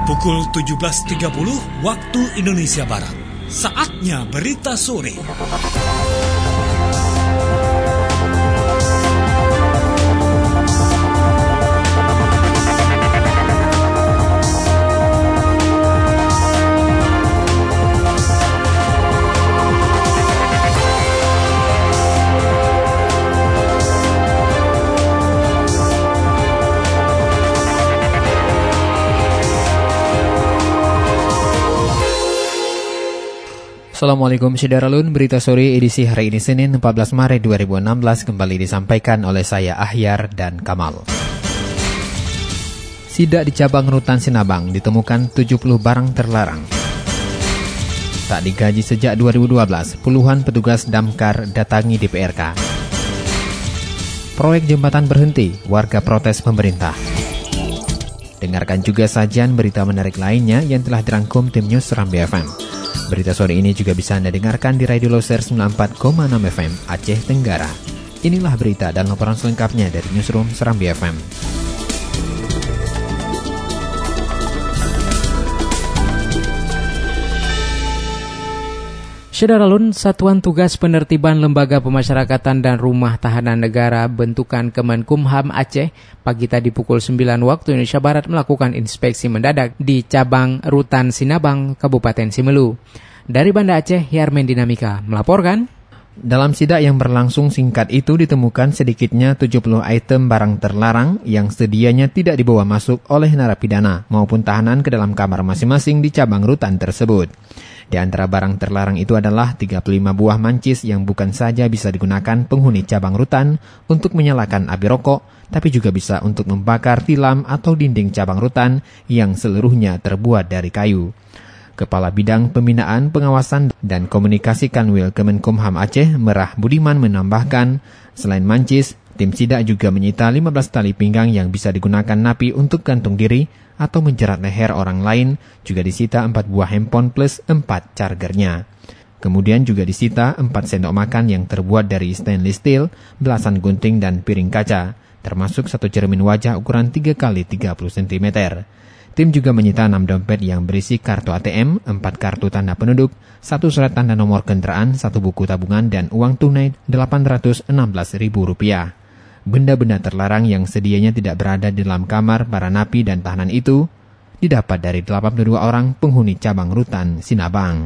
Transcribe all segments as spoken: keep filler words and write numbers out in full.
Pukul tujuh belas tiga puluh waktu Indonesia Barat. Saatnya berita sore. Assalamualaikum Syederalun, berita sore edisi hari ini Senin empat belas Maret dua ribu enam belas kembali disampaikan oleh saya Ahyar dan Kamal. Sidak di cabang Rutan Sinabang ditemukan tujuh puluh barang terlarang. Tak digaji sejak dua ribu dua belas, puluhan petugas damkar datangi D P R K. Proyek jembatan berhenti, warga protes pemerintah. Dengarkan juga sajian berita menarik lainnya yang telah dirangkum tim News Serambi F M. Berita sore ini juga bisa Anda dengarkan di Radio Loser sembilan puluh empat koma enam F M Aceh Tenggara. Inilah berita dan laporan selengkapnya dari Newsroom Serambi F M. Syederalun, Satuan Tugas Penertiban Lembaga Pemasyarakatan dan Rumah Tahanan Negara bentukan Kemenkumham Aceh pagi tadi pukul sembilan waktu Indonesia Barat melakukan inspeksi mendadak di cabang Rutan Sinabang, Kabupaten Simelu. Dari Banda Aceh, Yarmen Dinamika melaporkan. Dalam sidak yang berlangsung singkat itu ditemukan sedikitnya tujuh puluh item barang terlarang yang sedianya tidak dibawa masuk oleh narapidana maupun tahanan ke dalam kamar masing-masing di cabang rutan tersebut. Di antara barang terlarang itu adalah tiga puluh lima buah mancis yang bukan saja bisa digunakan penghuni cabang rutan untuk menyalakan api rokok, tapi juga bisa untuk membakar tilam atau dinding cabang rutan yang seluruhnya terbuat dari kayu. Kepala Bidang Pembinaan, Pengawasan, dan Komunikasi Kanwil Kemenkumham Aceh, Merah Budiman menambahkan, selain mancis, tim sidak juga menyita lima belas tali pinggang yang bisa digunakan napi untuk gantung diri atau menjerat leher orang lain, juga disita empat buah handphone plus empat chargernya. Kemudian juga disita empat sendok makan yang terbuat dari stainless steel, belasan gunting dan piring kaca, termasuk satu cermin wajah ukuran tiga kali tiga puluh sentimeter. Tim juga menyita enam dompet yang berisi kartu A T M, empat kartu tanda penduduk, satu surat tanda nomor kendaraan, satu buku tabungan, dan uang tunai delapan ratus enam belas ribu rupiah. Benda-benda terlarang yang sedianya tidak berada di dalam kamar para napi dan tahanan itu didapat dari delapan puluh dua orang penghuni cabang Rutan Sinabang.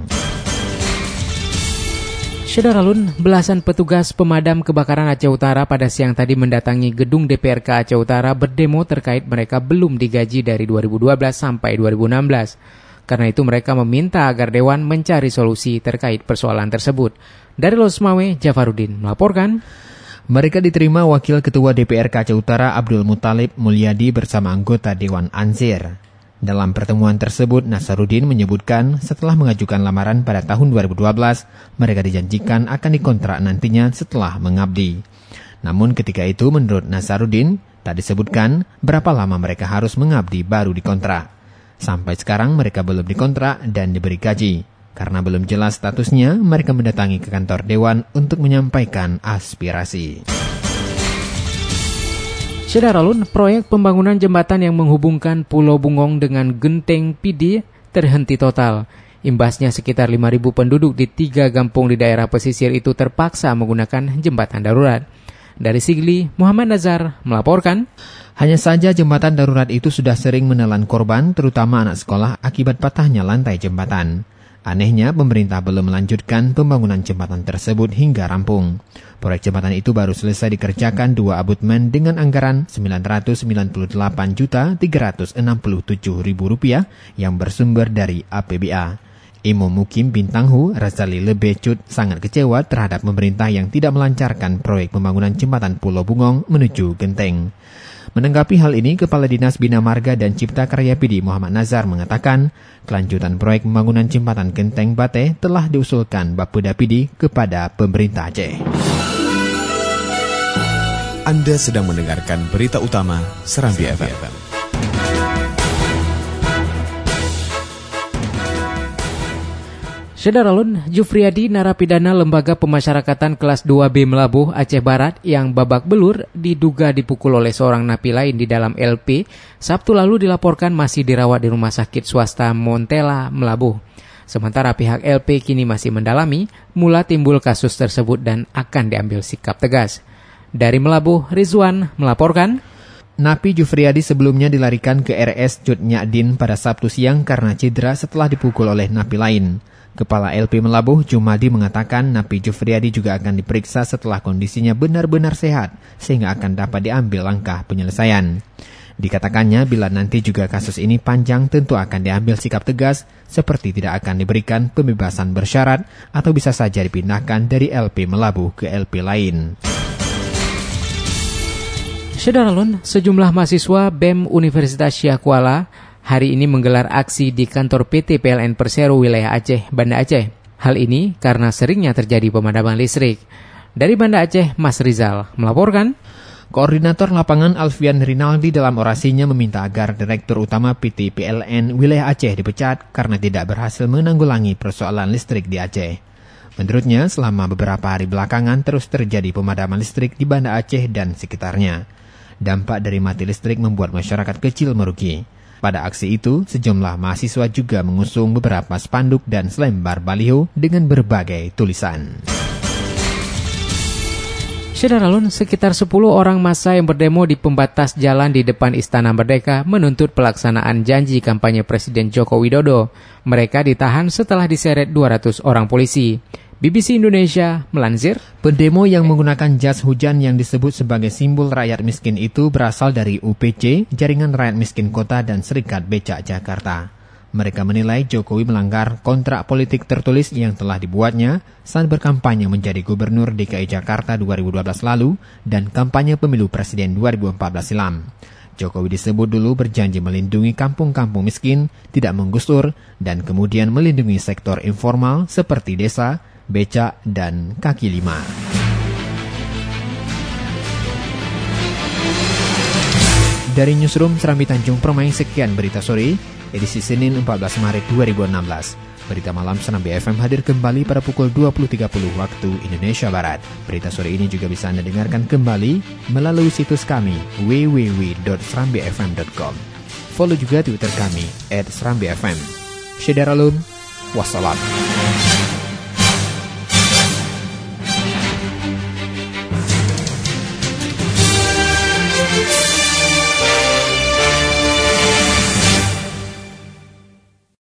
Syederalun, belasan petugas pemadam kebakaran Aceh Utara pada siang tadi mendatangi gedung D P R K Aceh Utara berdemo terkait mereka belum digaji dari dua ribu dua belas sampai dua ribu enam belas. Karena itu mereka meminta agar Dewan mencari solusi terkait persoalan tersebut. Dari Losmawe, Jafarudin melaporkan. Mereka diterima Wakil Ketua D P R K Aceh Utara Abdul Muttalib Mulyadi bersama anggota Dewan Ansir. Dalam pertemuan tersebut, Nasaruddin menyebutkan setelah mengajukan lamaran pada tahun dua ribu dua belas, mereka dijanjikan akan dikontrak nantinya setelah mengabdi. Namun ketika itu menurut Nasaruddin, tak disebutkan berapa lama mereka harus mengabdi baru dikontrak. Sampai sekarang mereka belum dikontrak dan diberi gaji. Karena belum jelas statusnya, mereka mendatangi ke kantor Dewan untuk menyampaikan aspirasi. Syederalun, proyek pembangunan jembatan yang menghubungkan Pulau Bungong dengan Genteng Pidi terhenti total. Imbasnya sekitar lima ribu penduduk di tiga kampung di daerah pesisir itu terpaksa menggunakan jembatan darurat. Dari Sigli, Muhammad Nazar melaporkan. Hanya saja jembatan darurat itu sudah sering menelan korban, terutama anak sekolah akibat patahnya lantai jembatan. Anehnya, pemerintah belum melanjutkan pembangunan jembatan tersebut hingga rampung. Proyek jembatan itu baru selesai dikerjakan dua abutmen dengan anggaran sembilan ratus sembilan puluh delapan juta tiga ratus enam puluh tujuh ribu rupiah yang bersumber dari A P B A. Imam Mukim Bintanghu, Razali Lebecut sangat kecewa terhadap pemerintah yang tidak melancarkan proyek pembangunan jembatan Pulau Bungong menuju Genteng. Menanggapi hal ini, Kepala Dinas Bina Marga dan Cipta Karya Pidi Muhammad Nazar mengatakan, kelanjutan proyek pembangunan jembatan Genteng Bate telah diusulkan Bapeda Pidi kepada pemerintah Aceh. Anda sedang mendengarkan berita utama Serambi F M. Sederalun, Jufriyadi, narapidana Lembaga Pemasyarakatan kelas dua B Melabuh, Aceh Barat yang babak belur diduga dipukul oleh seorang napi lain di dalam L P, Sabtu lalu dilaporkan masih dirawat di rumah sakit swasta Montela, Melabuh. Sementara pihak L P kini masih mendalami mula timbul kasus tersebut dan akan diambil sikap tegas. Dari Melabuh, Rizwan melaporkan. Napi Jufriyadi sebelumnya dilarikan ke R S Cut Nyadin pada Sabtu siang karena cedera setelah dipukul oleh napi lain. Kepala L P Melabuh, Jumadi, mengatakan napi Jufriyadi juga akan diperiksa setelah kondisinya benar-benar sehat, sehingga akan dapat diambil langkah penyelesaian. Dikatakannya bila nanti juga kasus ini panjang tentu akan diambil sikap tegas, seperti tidak akan diberikan pembebasan bersyarat atau bisa saja dipindahkan dari L P Melabuh ke L P lain. Sederalun, sejumlah mahasiswa B E M Universitas Syah Kuala hari ini menggelar aksi di kantor P T P L N Persero wilayah Aceh, Banda Aceh. Hal ini karena seringnya terjadi pemadaman listrik. Dari Banda Aceh, Mas Rizal melaporkan. Koordinator lapangan Alfian Rinaldi dalam orasinya meminta agar Direktur Utama P T P L N wilayah Aceh dipecat karena tidak berhasil menanggulangi persoalan listrik di Aceh. Menurutnya, selama beberapa hari belakangan terus terjadi pemadaman listrik di Banda Aceh dan sekitarnya. Dampak dari mati listrik membuat masyarakat kecil merugi. Pada aksi itu, sejumlah mahasiswa juga mengusung beberapa spanduk dan selembar baliho dengan berbagai tulisan. Sederalun, sekitar sepuluh orang massa yang berdemo di pembatas jalan di depan Istana Merdeka menuntut pelaksanaan janji kampanye Presiden Joko Widodo. Mereka ditahan setelah diseret dua ratus orang polisi. B B C Indonesia melansir, pendemo yang menggunakan jas hujan yang disebut sebagai simbol rakyat miskin itu berasal dari U P C, Jaringan Rakyat Miskin Kota dan Serikat Becak Jakarta. Mereka menilai Jokowi melanggar kontrak politik tertulis yang telah dibuatnya saat berkampanye menjadi Gubernur D K I Jakarta dua ribu dua belas lalu dan kampanye pemilu Presiden dua ribu empat belas silam. Jokowi disebut dulu berjanji melindungi kampung-kampung miskin, tidak menggusur, dan kemudian melindungi sektor informal seperti desa, becak, dan kaki lima. Dari Newsroom Serambi Tanjung Permai, sekian berita sore, edisi Senin empat belas Maret dua ribu enam belas. Berita malam Serambi F M hadir kembali pada pukul dua puluh tiga puluh waktu Indonesia Barat. Berita sore ini juga bisa Anda dengarkan kembali melalui situs kami w w w dot serambi f m dot com. Follow juga Twitter kami at serambi f m. Syedaralun, wassalam.